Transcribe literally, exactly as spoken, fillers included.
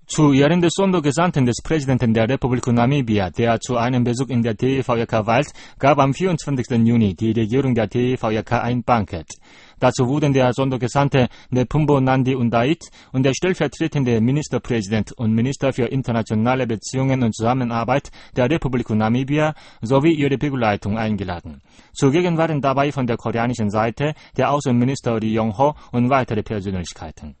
Zu Ehren des Sondergesandten des Präsidenten der Republik Namibia, der zu einem Besuch in der T V R K weilt, gab am vierundzwanzigsten Juni die Regierung der T V R K ein Bankett. Dazu wurden der Sondergesandte Nephumbo Nandi-Ndaitwah und der stellvertretende Ministerpräsident und Minister für internationale Beziehungen und Zusammenarbeit der Republik Namibia sowie ihre Begleitung eingeladen. Zugegen waren dabei von der koreanischen Seite der Außenminister Ri Yong-ho und weitere Persönlichkeiten.